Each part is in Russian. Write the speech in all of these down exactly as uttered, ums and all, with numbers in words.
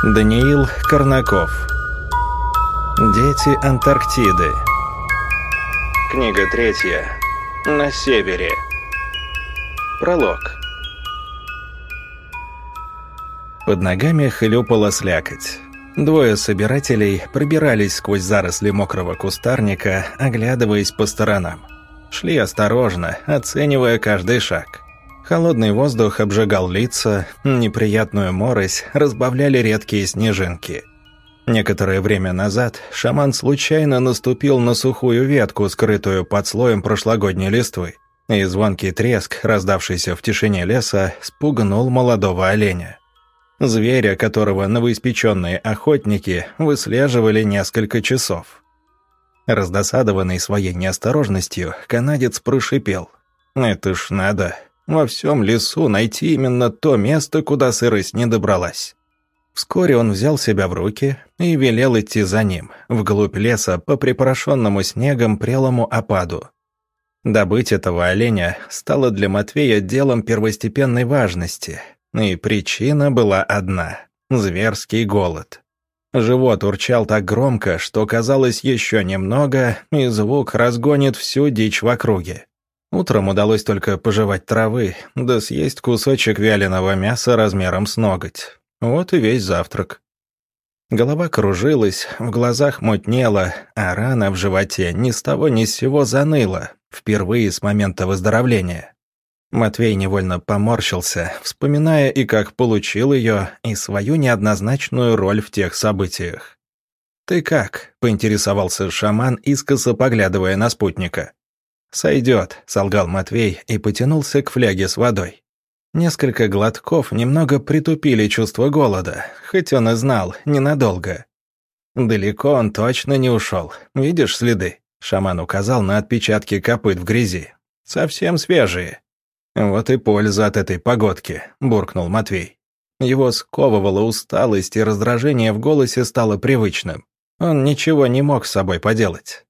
Даниил Корнаков. Дети Антарктиды. Книга третья. На севере. Пролог. Под ногами хлюпала слякоть. Двое собирателей пробирались сквозь заросли мокрого кустарника, оглядываясь по сторонам. Шли осторожно, оценивая каждый шаг. Холодный воздух обжигал лица, неприятную морось разбавляли редкие снежинки. Некоторое время назад шаман случайно наступил на сухую ветку, скрытую под слоем прошлогодней листвы, и звонкий треск, раздавшийся в тишине леса, спугнул молодого оленя. Зверя, которого новоиспеченные охотники выслеживали несколько часов. Раздосадованный своей неосторожностью, канадец прошипел: «Это ж надо во всем лесу найти именно то место, куда сырость не добралась». Вскоре он взял себя в руки и велел идти за ним, вглубь леса по припорошенному снегом прелому опаду. Добыть этого оленя стало для Матвея делом первостепенной важности, и причина была одна — зверский голод. Живот урчал так громко, что казалось, еще немного, и звук разгонит всю дичь в округе. Утром удалось только пожевать травы, да съесть кусочек вяленого мяса размером с ноготь. Вот и весь завтрак. Голова кружилась, в глазах мутнело, а рана в животе ни с того ни с сего заныла, впервые с момента выздоровления. Матвей невольно поморщился, вспоминая и как получил ее, и свою неоднозначную роль в тех событиях. «Ты как?» — поинтересовался шаман, искоса поглядывая на спутника. «Сойдет», — солгал Матвей и потянулся к фляге с водой. Несколько глотков немного притупили чувство голода, хоть он и знал, ненадолго. «Далеко он точно не ушел. Видишь следы?» — шаман указал на отпечатки копыт в грязи. «Совсем свежие». «Вот и польза от этой погодки», — буркнул Матвей. Его сковывала усталость, и раздражение в голосе стало привычным. Он ничего не мог с собой поделать.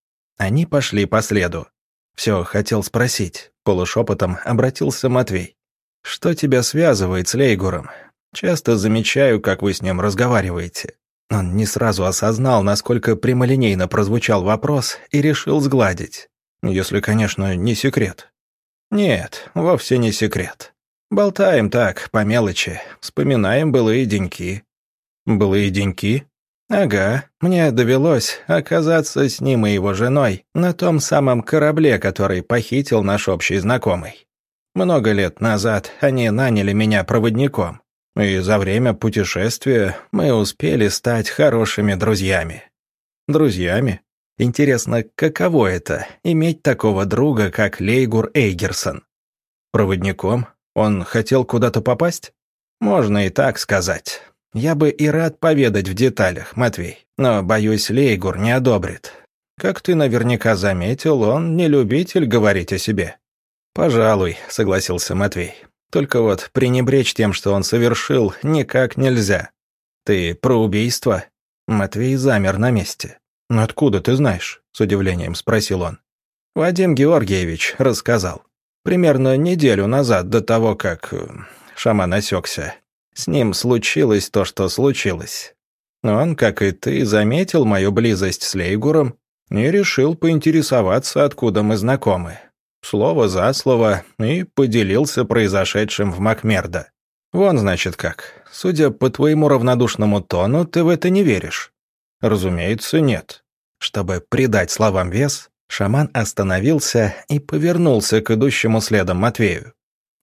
Они пошли по следу. «Все, хотел спросить», — полушепотом обратился Матвей. «Что тебя связывает с Лейгуром? Часто замечаю, как вы с ним разговариваете». Он не сразу осознал, насколько прямолинейно прозвучал вопрос, и решил сгладить. «Если, конечно, не секрет». «Нет, вовсе не секрет. Болтаем так, по мелочи, вспоминаем былые деньки». «Былые деньки?» «Ага, мне довелось оказаться с ним и его женой на том самом корабле, который похитил наш общий знакомый. Много лет назад они наняли меня проводником, и за время путешествия мы успели стать хорошими друзьями». «Друзьями? Интересно, каково это — иметь такого друга, как Лейгур Эйгерсон?» «Проводником? Он хотел куда-то попасть?» «Можно и так сказать. Я бы и рад поведать в деталях, Матвей, но, боюсь, Лейгур не одобрит. Как ты наверняка заметил, он не любитель говорить о себе». «Пожалуй», — согласился Матвей. «Только вот пренебречь тем, что он совершил, никак нельзя». «Ты про убийство?» Матвей замер на месте. «Ну откуда ты знаешь?» — с удивлением спросил он. «Вадим Георгиевич рассказал. Примерно неделю назад, до того, как...» Шаман осекся. «С ним случилось то, что случилось. Он, как и ты, заметил мою близость с Лейгуром и решил поинтересоваться, откуда мы знакомы. Слово за слово, и поделился произошедшим в Макмердо. Вон, значит, как. Судя по твоему равнодушному тону, ты в это не веришь». «Разумеется, нет». Чтобы придать словам вес, шаман остановился и повернулся к идущему следом Матвею.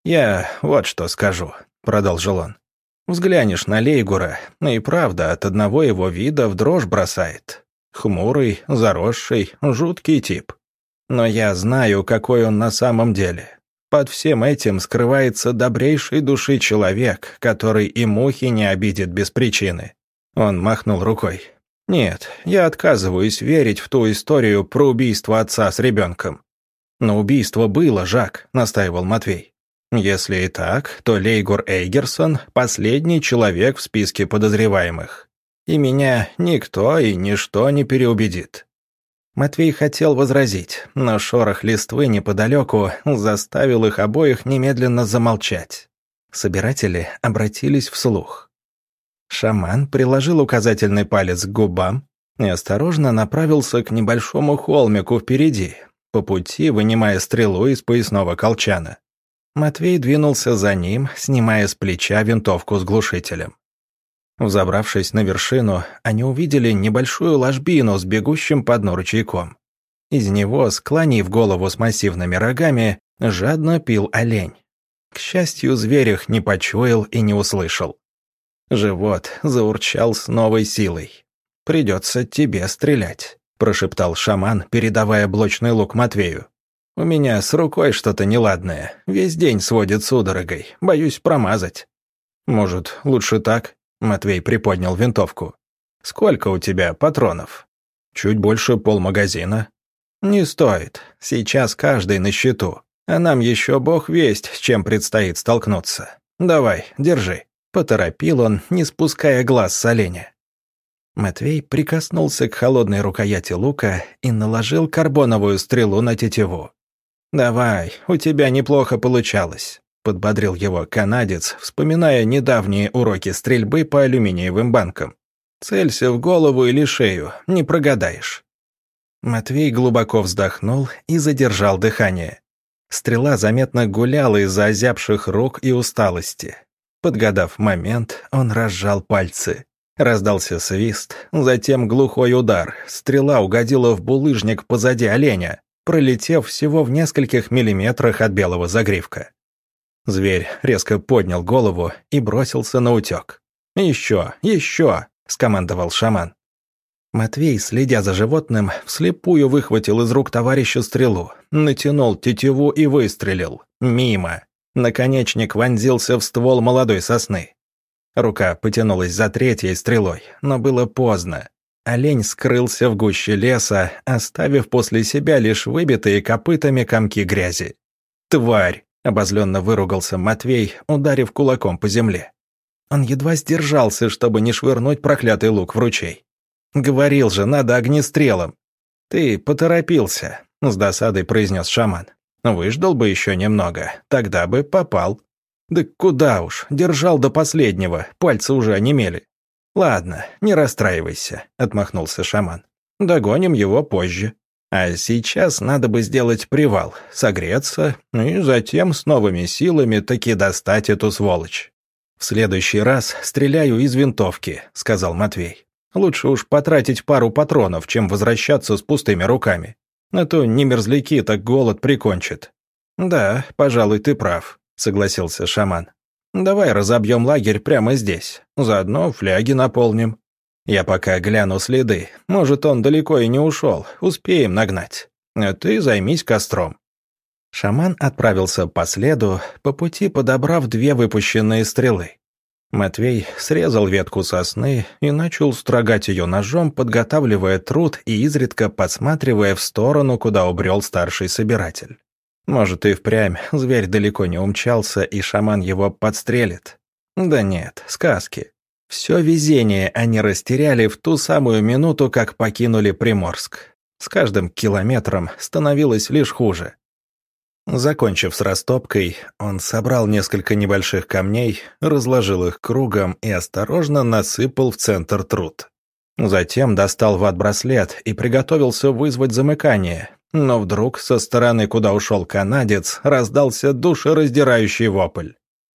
«Я вот что скажу», — продолжил он. «Взглянешь на Лейгура, и правда, от одного его вида в дрожь бросает. Хмурый, заросший, жуткий тип. Но я знаю, какой он на самом деле. Под всем этим скрывается добрейшей души человек, который и мухи не обидит без причины». Он махнул рукой. «Нет, я отказываюсь верить в ту историю про убийство отца с ребенком». «Но убийство было, Жак», — настаивал Матвей. «Если и так, то Лейгур Эйгерсон — последний человек в списке подозреваемых. И меня никто и ничто не переубедит». Матвей хотел возразить, но шорох листвы неподалеку заставил их обоих немедленно замолчать. Собиратели обратились вслух. Шаман приложил указательный палец к губам и осторожно направился к небольшому холмику впереди, по пути вынимая стрелу из поясного колчана. Матвей двинулся за ним, снимая с плеча винтовку с глушителем. Взобравшись на вершину, они увидели небольшую ложбину с бегущим по дну ручейком. Из него, склонив голову с массивными рогами, жадно пил олень. К счастью, зверь их не почуял и не услышал. Живот заурчал с новой силой. «Придется тебе стрелять», — прошептал шаман, передавая блочный лук Матвею. «У меня с рукой что-то неладное. Весь день сводит судорогой. Боюсь промазать». «Может, лучше так?» — Матвей приподнял винтовку. «Сколько у тебя патронов?» «Чуть больше полмагазина». «Не стоит. Сейчас каждый на счету. А нам еще бог весть, с чем предстоит столкнуться. Давай, держи». Поторопил он, не спуская глаз с оленя. Матвей прикоснулся к холодной рукояти лука и наложил карбоновую стрелу на тетиву. «Давай, у тебя неплохо получалось», — подбодрил его канадец, вспоминая недавние уроки стрельбы по алюминиевым банкам. «Целься в голову или шею, не прогадаешь». Матвей глубоко вздохнул и задержал дыхание. Стрела заметно гуляла из-за озябших рук и усталости. Подгадав момент, он разжал пальцы. Раздался свист, затем глухой удар. Стрела угодила в булыжник позади оленя, пролетев всего в нескольких миллиметрах от белого загривка. Зверь резко поднял голову и бросился на утек. «Еще, еще!» — скомандовал шаман. Матвей, следя за животным, вслепую выхватил из рук товарища стрелу, натянул тетиву и выстрелил. Мимо. Наконечник вонзился в ствол молодой сосны. Рука потянулась за третьей стрелой, но было поздно. Олень скрылся в гуще леса, оставив после себя лишь выбитые копытами комки грязи. «Тварь!» — обозленно выругался Матвей, ударив кулаком по земле. Он едва сдержался, чтобы не швырнуть проклятый лук в ручей. «Говорил же, надо огнестрелом». «Ты поторопился», — с досадой произнес шаман. «Выждал бы еще немного, тогда бы попал». «Да куда уж, держал до последнего, пальцы уже онемели». «Ладно, не расстраивайся», — отмахнулся шаман. «Догоним его позже. А сейчас надо бы сделать привал, согреться, и затем с новыми силами таки достать эту сволочь». «В следующий раз стреляю из винтовки», — сказал Матвей. «Лучше уж потратить пару патронов, чем возвращаться с пустыми руками. А то не мерзляки, так голод прикончит». «Да, пожалуй, ты прав», — согласился шаман. «Давай разобьем лагерь прямо здесь, заодно фляги наполним. Я пока гляну следы, может, он далеко и не ушел, успеем нагнать. А ты займись костром». Шаман отправился по следу, по пути подобрав две выпущенные стрелы. Матвей срезал ветку сосны и начал строгать ее ножом, подготавливая труд и изредка подсматривая в сторону, куда убрел старший собиратель. Может, и впрямь зверь далеко не умчался, и шаман его подстрелит? Да нет, сказки. Все везение они растеряли в ту самую минуту, как покинули Приморск. С каждым километром становилось лишь хуже. Закончив с растопкой, он собрал несколько небольших камней, разложил их кругом и осторожно насыпал в центр труд. Затем достал ват-браслет и приготовился вызвать замыкание, но вдруг со стороны, куда ушел канадец, раздался душераздирающий вопль.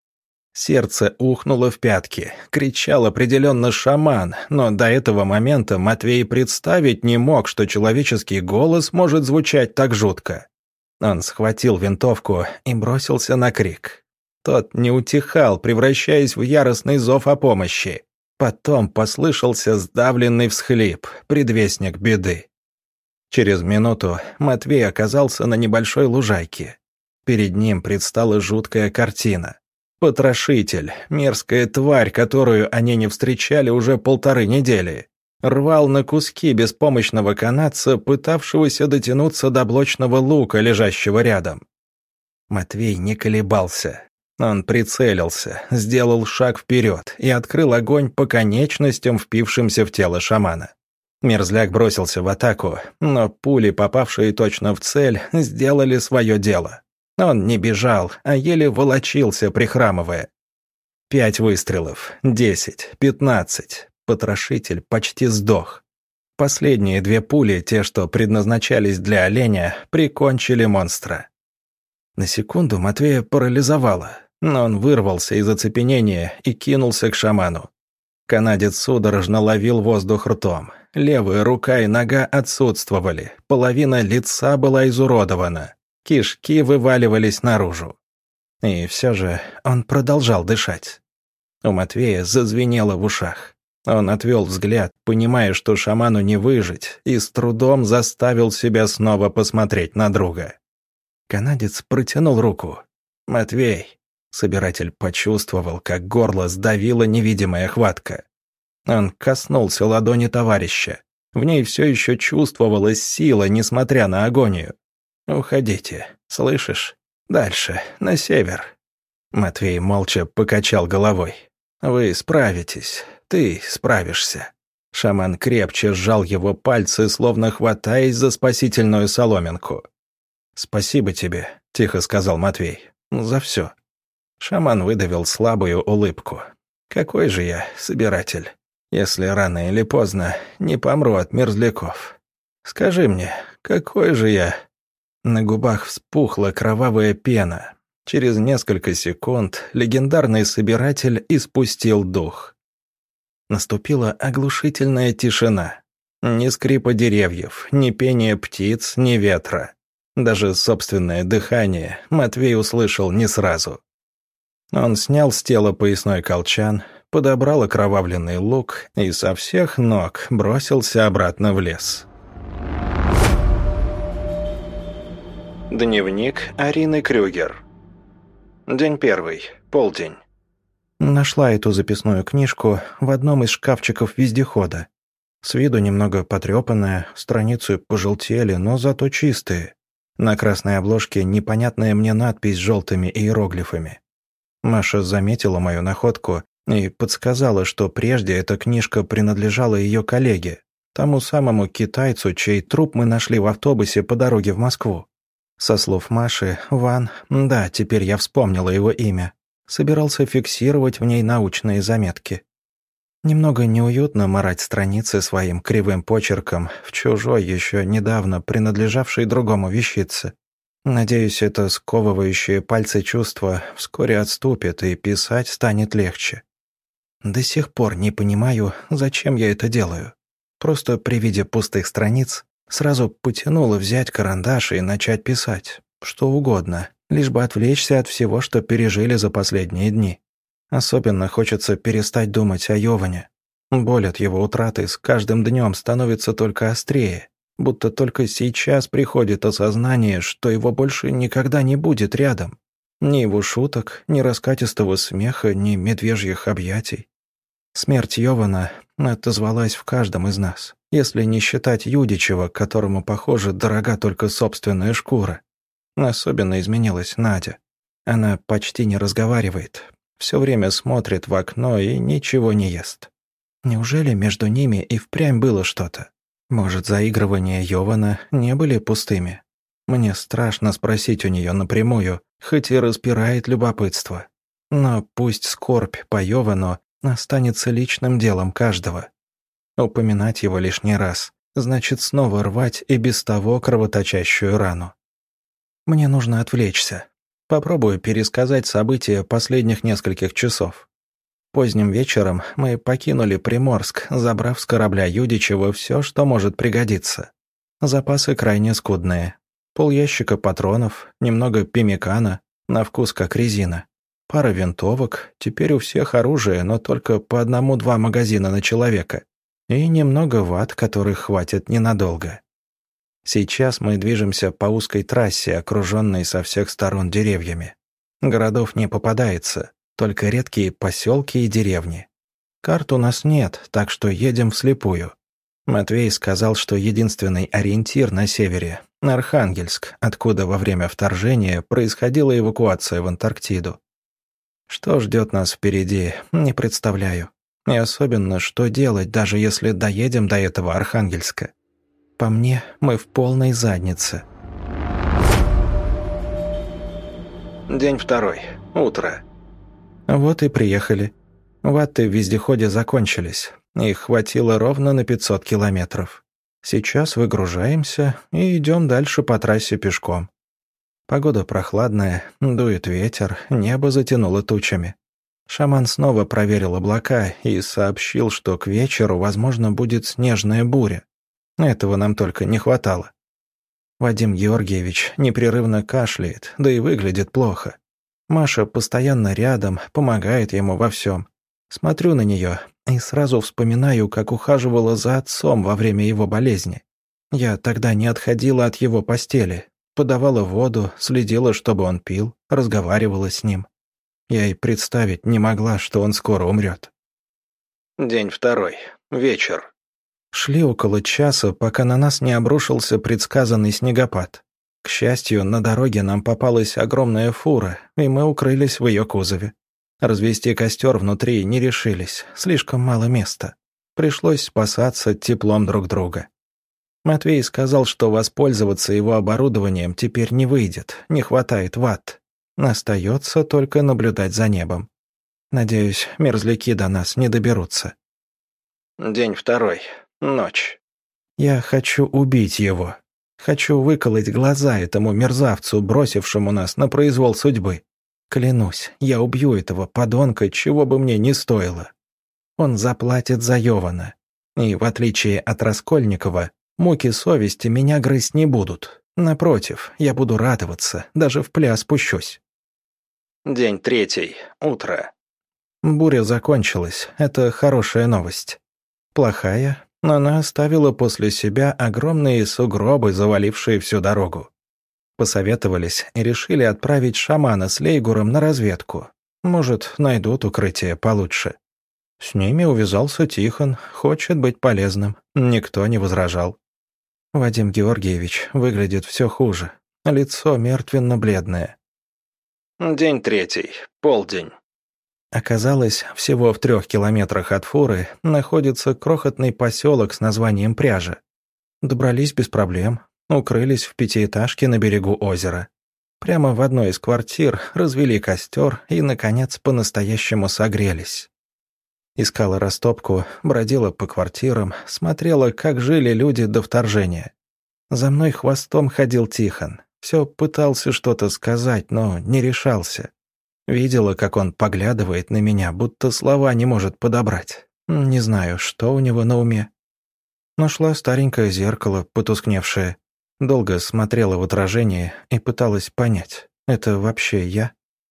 Сердце ухнуло в пятки, кричал определенно шаман, но до этого момента Матвей представить не мог, что человеческий голос может звучать так жутко. Он схватил винтовку и бросился на крик. Тот не утихал, превращаясь в яростный зов о помощи. Потом послышался сдавленный всхлип, предвестник беды. Через минуту Матвей оказался на небольшой лужайке. Перед ним предстала жуткая картина. Потрошитель, мерзкая тварь, которую они не встречали уже полторы недели, рвал на куски беспомощного канадца, пытавшегося дотянуться до блочного лука, лежащего рядом. Матвей не колебался. Он прицелился, сделал шаг вперед и открыл огонь по конечностям, впившимся в тело шамана. Мерзляк бросился в атаку, но пули, попавшие точно в цель, сделали свое дело. Он не бежал, а еле волочился, прихрамывая. Пять выстрелов, десять, пятнадцать. Потрошитель почти сдох. Последние две пули, те, что предназначались для оленя, прикончили монстра. На секунду Матвея парализовало, но он вырвался из оцепенения и кинулся к шаману. Канадец судорожно ловил воздух ртом. Левая рука и нога отсутствовали, половина лица была изуродована, кишки вываливались наружу. И все же он продолжал дышать. У Матвея зазвенело в ушах. Он отвел взгляд, понимая, что шаману не выжить, и с трудом заставил себя снова посмотреть на друга. Канадец протянул руку. «Матвей!» Собиратель почувствовал, как горло сдавила невидимая хватка. Он коснулся ладони товарища. В ней все еще чувствовалась сила, несмотря на агонию. «Уходите, слышишь? Дальше, на север». Матвей молча покачал головой. «Вы справитесь, ты справишься». Шаман крепче сжал его пальцы, словно хватаясь за спасительную соломинку. «Спасибо тебе», — тихо сказал Матвей, — «за все». Шаман выдавил слабую улыбку. «Какой же я собиратель, если рано или поздно не помру от мерзляков? Скажи мне, какой же я...» На губах вспухла кровавая пена. Через несколько секунд легендарный собиратель испустил дух. Наступила оглушительная тишина. Ни скрипа деревьев, ни пения птиц, ни ветра. Даже собственное дыхание Матвей услышал не сразу. Он снял с тела поясной колчан, подобрал окровавленный лук и со всех ног бросился обратно в лес. Дневник Арины Крюгер. День первый. Полдень. Нашла эту записную книжку в одном из шкафчиков вездехода. С виду немного потрепанная, страницы пожелтели, но зато чистые. На красной обложке непонятная мне надпись с желтыми иероглифами. Маша заметила мою находку и подсказала, что прежде эта книжка принадлежала ее коллеге, тому самому китайцу, чей труп мы нашли в автобусе по дороге в Москву. Со слов Маши, Ван, да, теперь я вспомнила его имя, собирался фиксировать в ней научные заметки. Немного неуютно марать страницы своим кривым почерком в чужой, еще недавно принадлежавшей другому вещице. Надеюсь, это сковывающее пальцы чувство вскоре отступит и писать станет легче. До сих пор не понимаю, зачем я это делаю. Просто при виде пустых страниц сразу потянуло взять карандаш и начать писать. Что угодно, лишь бы отвлечься от всего, что пережили за последние дни. Особенно хочется перестать думать о Йоване. Боль от его утраты с каждым днем становится только острее, будто только сейчас приходит осознание, что его больше никогда не будет рядом. Ни его шуток, ни раскатистого смеха, ни медвежьих объятий. Смерть Йована отозвалась в каждом из нас, если не считать Юдичева, которому, похоже, дорога только собственная шкура. Особенно изменилась Надя. Она почти не разговаривает, все время смотрит в окно и ничего не ест. Неужели между ними и впрямь было что-то? Может, заигрывания Йована не были пустыми? Мне страшно спросить у нее напрямую, хоть и распирает любопытство. Но пусть скорбь по Йовану останется личным делом каждого. Упоминать его лишний раз значит снова рвать и без того кровоточащую рану. Мне нужно отвлечься. Попробую пересказать события последних нескольких часов. Поздним вечером мы покинули Приморск, забрав с корабля Юдичева все, что может пригодиться. Запасы крайне скудные. Полящика патронов, немного пемикана, на вкус как резина. Пара винтовок, теперь у всех оружие, но только по одному-два магазина на человека. И немного ват, которых хватит ненадолго. Сейчас мы движемся по узкой трассе, окруженной со всех сторон деревьями. Городов не попадается, только редкие поселки и деревни. Карт у нас нет, так что едем вслепую. Матвей сказал, что единственный ориентир на севере — Архангельск, откуда во время вторжения происходила эвакуация в Антарктиду. Что ждет нас впереди, не представляю. И особенно, что делать, даже если доедем до этого Архангельска. По мне, мы в полной заднице. День второй. Утро. Вот и приехали. Ватты в вездеходе закончились. Их хватило ровно на пятьсот километров. Сейчас выгружаемся и идем дальше по трассе пешком. Погода прохладная, дует ветер, небо затянуло тучами. Шаман снова проверил облака и сообщил, что к вечеру, возможно, будет снежная буря. Этого нам только не хватало. Вадим Георгиевич непрерывно кашляет, да и выглядит плохо. Маша постоянно рядом, помогает ему во всем. Смотрю на нее и сразу вспоминаю, как ухаживала за отцом во время его болезни. Я тогда не отходила от его постели, подавала воду, следила, чтобы он пил, разговаривала с ним. Я и представить не могла, что он скоро умрет. День второй. Вечер. Шли около часа, пока на нас не обрушился предсказанный снегопад. К счастью, на дороге нам попалась огромная фура, и мы укрылись в ее кузове. Развести костер внутри не решились, слишком мало места. Пришлось спасаться теплом друг друга. Матвей сказал, что воспользоваться его оборудованием теперь не выйдет, не хватает ватт. Остается только наблюдать за небом. Надеюсь, мерзляки до нас не доберутся. День второй. Ночь. Я хочу убить его. Хочу выколоть глаза этому мерзавцу, бросившему нас на произвол судьбы. Клянусь, я убью этого подонка, чего бы мне ни стоило. Он заплатит за Йована. И, в отличие от Раскольникова, муки совести меня грызть не будут. Напротив, я буду радоваться, даже в пляс пущусь. День третий. Утро. Буря закончилась, это хорошая новость. Плохая, но она оставила после себя огромные сугробы, завалившие всю дорогу. Посоветовались и решили отправить шамана с Лейгуром на разведку. Может, найдут укрытие получше. С ними увязался Тихон, хочет быть полезным. Никто не возражал. Вадим Георгиевич выглядит все хуже. Лицо мертвенно-бледное. День третий. Полдень. Оказалось, всего в трех километрах от фуры находится крохотный поселок с названием Пряжа. Добрались без проблем, укрылись в пятиэтажке на берегу озера. Прямо в одной из квартир развели костер и, наконец, по-настоящему согрелись. Искала растопку, бродила по квартирам, смотрела, как жили люди до вторжения. За мной хвостом ходил Тихон. Все пытался что-то сказать, но не решался. Видела, как он поглядывает на меня, будто слова не может подобрать. Не знаю, что у него на уме. Нашла старенькое зеркало, потускневшее. Долго смотрела в отражение и пыталась понять, это вообще я?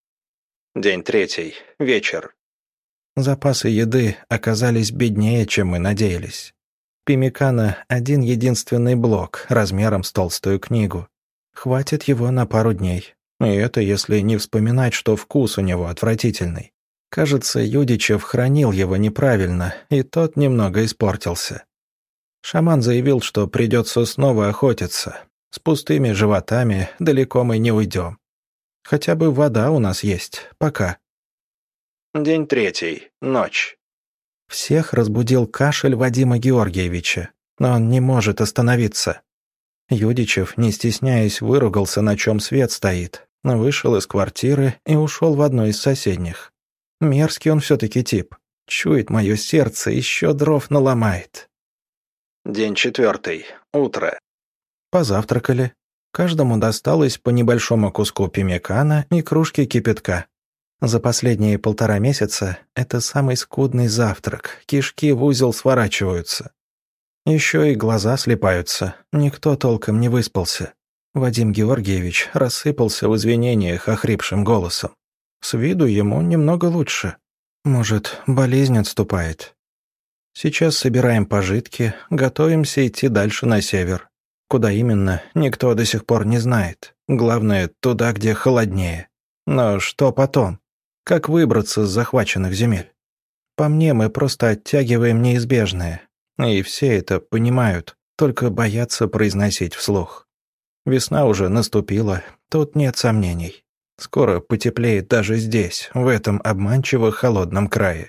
День третий. Вечер. Запасы еды оказались беднее, чем мы надеялись. Пимикана — один единственный блок, размером с толстую книгу. Хватит его на пару дней. И это если не вспоминать, что вкус у него отвратительный. Кажется, Юдичев хранил его неправильно, и тот немного испортился. Шаман заявил, что придется снова охотиться. С пустыми животами далеко мы не уйдем. Хотя бы вода у нас есть, пока. День третий. Ночь. Всех разбудил кашель Вадима Георгиевича, но он не может остановиться. Юдичев, не стесняясь, выругался, на чем свет стоит, вышел из квартиры и ушел в одну из соседних. Мерзкий он все-таки тип. Чует мое сердце, еще дров наломает. День четвертый. Утро. Позавтракали. Каждому досталось по небольшому куску пемекана и кружке кипятка. За последние полтора месяца это самый скудный завтрак, кишки в узел сворачиваются. Еще и глаза слипаются, никто толком не выспался. Вадим Георгиевич рассыпался в извинениях охрипшим голосом. С виду ему немного лучше. Может, болезнь отступает. Сейчас собираем пожитки, готовимся идти дальше на север. Куда именно, никто до сих пор не знает. Главное, туда, где холоднее. Но что потом? Как выбраться с захваченных земель? По мне, мы просто оттягиваем неизбежное. И все это понимают, только боятся произносить вслух. Весна уже наступила, тут нет сомнений. Скоро потеплеет даже здесь, в этом обманчиво холодном крае.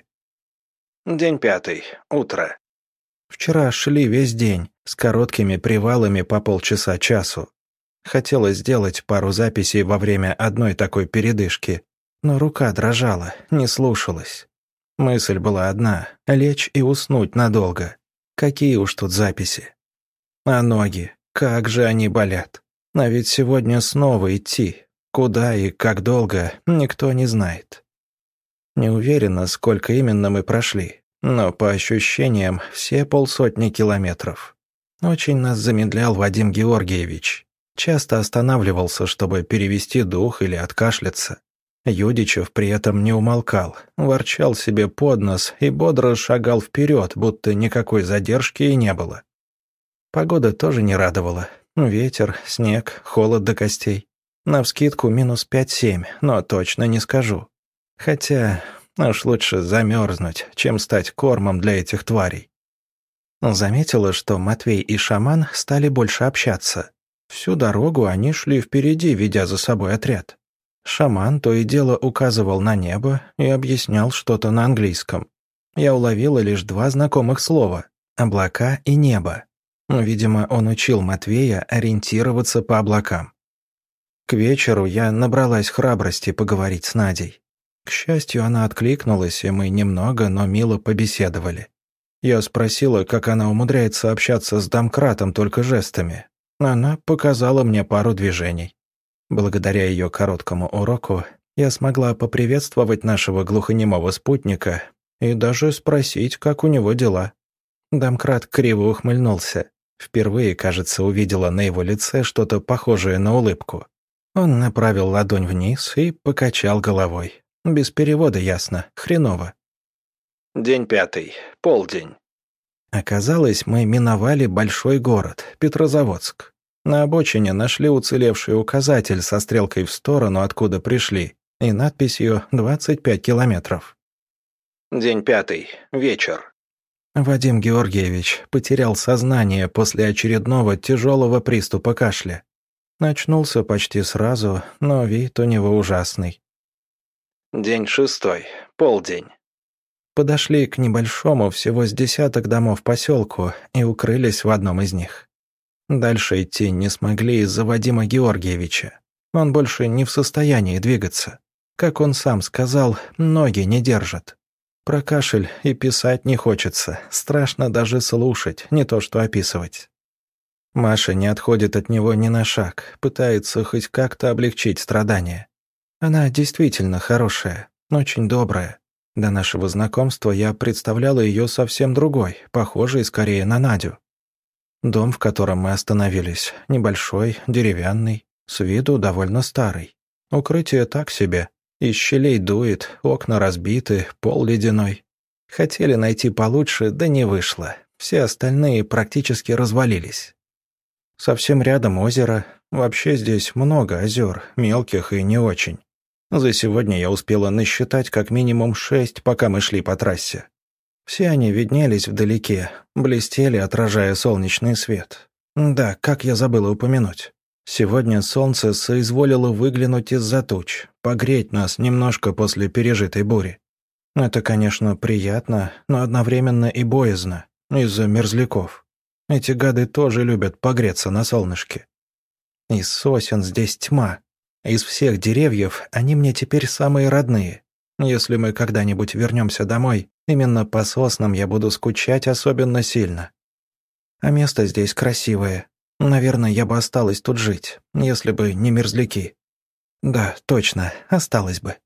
День пятый. Утро. Вчера шли весь день, с короткими привалами по полчаса-часу. Хотелось сделать пару записей во время одной такой передышки, Но рука дрожала, не слушалась. Мысль была одна — лечь и уснуть надолго. Какие уж тут записи. А ноги, как же они болят. А ведь сегодня снова идти. Куда и как долго, никто не знает. Не уверена, сколько именно мы прошли, но по ощущениям все полсотни километров. Очень нас замедлял Вадим Георгиевич. Часто останавливался, чтобы перевести дух или откашляться. Юдичев при этом не умолкал, ворчал себе под нос и бодро шагал вперед, будто никакой задержки и не было. Погода тоже не радовала. Ветер, снег, холод до костей. Навскидку минус пять-семь, но точно не скажу. Хотя уж лучше замерзнуть, чем стать кормом для этих тварей. Заметила, что Матвей и шаман стали больше общаться. Всю дорогу они шли впереди, ведя за собой отряд. Шаман то и дело указывал на небо и объяснял что-то на английском. Я уловила лишь два знакомых слова — облака и небо. Видимо, он учил Матвея ориентироваться по облакам. К вечеру я набралась храбрости поговорить с Надей. К счастью, она откликнулась, и мы немного, но мило побеседовали. Я спросила, как она умудряется общаться с домкратом только жестами. Она показала мне пару движений. Благодаря ее короткому уроку я смогла поприветствовать нашего глухонемого спутника и даже спросить, как у него дела. Домкрат криво ухмыльнулся. Впервые, кажется, увидела на его лице что-то похожее на улыбку. Он направил ладонь вниз и покачал головой. Без перевода ясно, хреново. День пятый, полдень. Оказалось, мы миновали большой город, Петрозаводск. На обочине нашли уцелевший указатель со стрелкой в сторону, откуда пришли, и надписью «двадцать пять километров». День пятый, вечер. Вадим Георгиевич потерял сознание после очередного тяжелого приступа кашля. Очнулся почти сразу, но вид у него ужасный. День шестой, полдень. Подошли к небольшому, всего с десяток домов поселку и укрылись в одном из них. Дальше идти не смогли из-за Вадима Георгиевича. Он больше не в состоянии двигаться. Как он сам сказал, ноги не держат. Про кашель и писать не хочется, страшно даже слушать, не то что описывать. Маша не отходит от него ни на шаг, пытается хоть как-то облегчить страдания. Она действительно хорошая, очень добрая. До нашего знакомства я представляла ее совсем другой, похожей скорее на Надю. Дом, в котором мы остановились, небольшой, деревянный, с виду довольно старый. Укрытие так себе. Из щелей дует, окна разбиты, пол ледяной. Хотели найти получше, да не вышло. Все остальные практически развалились. Совсем рядом озеро. Вообще здесь много озер, мелких и не очень. За сегодня я успела насчитать как минимум шесть, пока мы шли по трассе. Все они виднелись вдалеке, блестели, отражая солнечный свет. Да, как я забыла упомянуть. Сегодня солнце соизволило выглянуть из-за туч, погреть нас немножко после пережитой бури. Это, конечно, приятно, но одновременно и боязно, из-за мерзляков. Эти гады тоже любят погреться на солнышке. Из сосен здесь тьма. Из всех деревьев они мне теперь самые родные. Если мы когда-нибудь вернемся домой, именно по соснам я буду скучать особенно сильно. А место здесь красивое. Наверное, я бы осталась тут жить, если бы не мерзляки. Да, точно, осталась бы.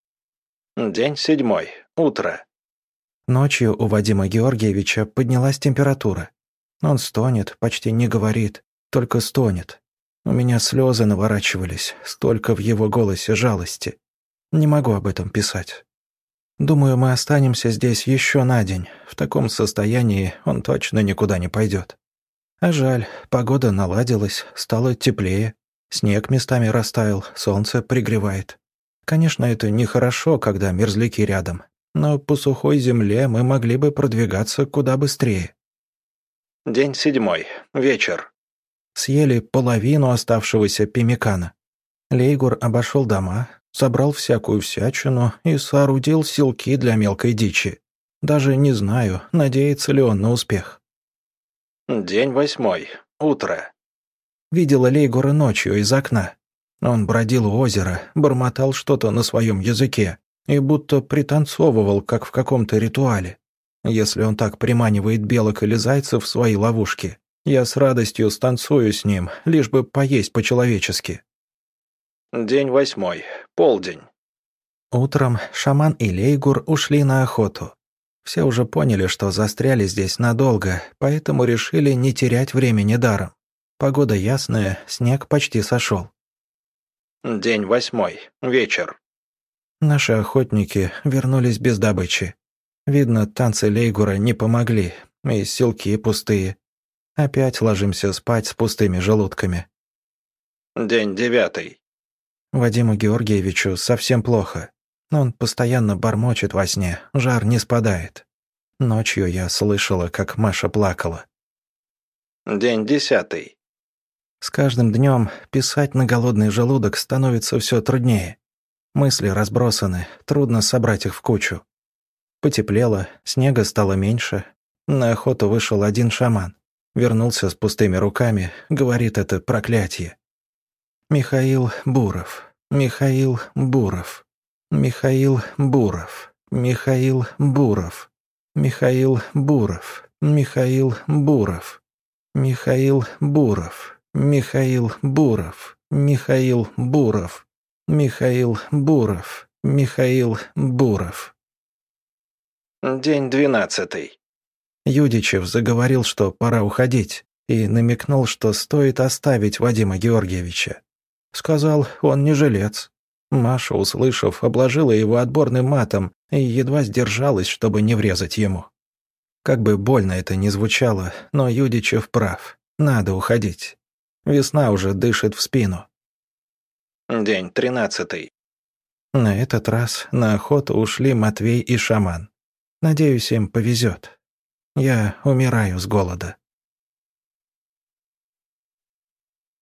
День седьмой. Утро. Ночью у Вадима Георгиевича поднялась температура. Он стонет, почти не говорит, только стонет. У меня слезы наворачивались, столько в его голосе жалости. Не могу об этом писать. Думаю, мы останемся здесь еще на день. В таком состоянии он точно никуда не пойдет. А жаль, погода наладилась, стало теплее. Снег местами растаял, солнце пригревает. Конечно, это нехорошо, когда мерзляки рядом, но по сухой земле мы могли бы продвигаться куда быстрее. День седьмой. Вечер. Съели половину оставшегося пеммикана. Лейгур обошел дома, собрал всякую всячину и соорудил селки для мелкой дичи. Даже не знаю, надеется ли он на успех. День восьмой. Утро. Видела Лейгура ночью из окна. Он бродил у озера, бормотал что-то на своем языке и будто пританцовывал, как в каком-то ритуале. Если он так приманивает белок или зайцев в свои ловушки, я с радостью станцую с ним, лишь бы поесть по-человечески. День восьмой. Полдень. Утром шаман и Лейгур ушли на охоту. Все уже поняли, что застряли здесь надолго, поэтому решили не терять времени даром. Погода ясная, снег почти сошел. День восьмой. Вечер. Наши охотники вернулись без добычи. Видно, танцы Лейгура не помогли, и селки пустые. Опять ложимся спать с пустыми желудками. День девятый. Вадиму Георгиевичу совсем плохо. Он постоянно бормочет во сне, жар не спадает. Ночью я слышала, как Маша плакала. День десятый. С каждым днем писать на голодный желудок становится все труднее. Мысли разбросаны, трудно собрать их в кучу. Потеплело, снега стало меньше. На охоту вышел один шаман. Вернулся с пустыми руками, говорит это проклятие. Михаил Буров, Михаил Буров, Михаил Буров, Михаил Буров, Михаил Буров, Михаил Буров, Михаил Буров, Михаил Буров, Михаил Буров, Михаил Буров, Михаил Буров. День двенадцатый. Юдичев заговорил, что пора уходить, и намекнул, что стоит оставить Вадима Георгиевича. Сказал, он не жилец. Маша, услышав, обложила его отборным матом и едва сдержалась, чтобы не врезать ему. Как бы больно это ни звучало, но Юдичев прав. Надо уходить. Весна уже дышит в спину. День тринадцатый. На этот раз на охоту ушли Матвей и шаман. Надеюсь, им повезет. Я умираю с голода.